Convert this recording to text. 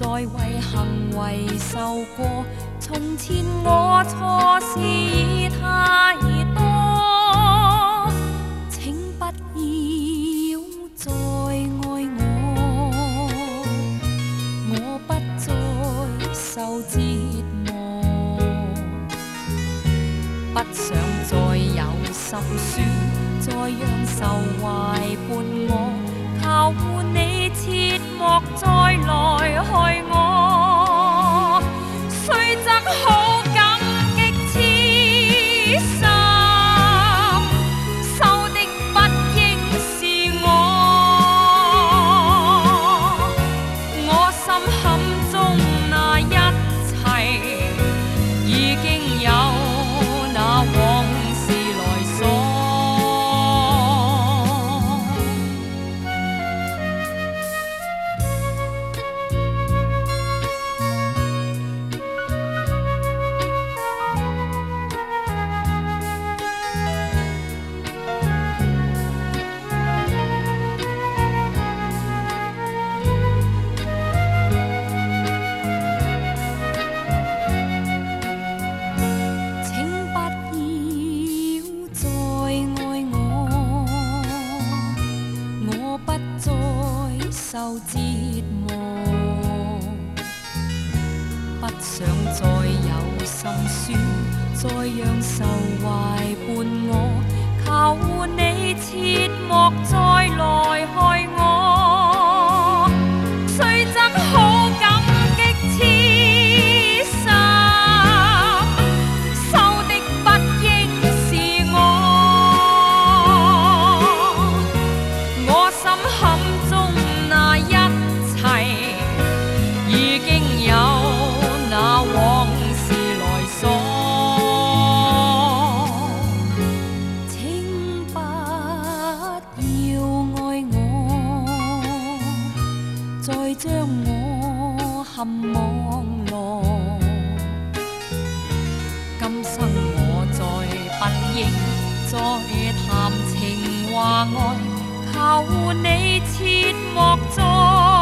再為行為受過。從前我錯事太多，請不要再愛我不再受折磨，不想再有心酸，再讓愁懷伴我，求你切莫再來害我，雖則好感激痴心，受的不應是我心坎中那一切已經有那往事來鎖。受折磨，不想再有心酸，再讓愁懷伴我，求你切莫再來害我，雖則好感激痴心，受的不應是我心坎中那一切已經有那往事來鎖，請不要愛我，再將我陷網羅，今生我再不應再談情話愛，求你切莫再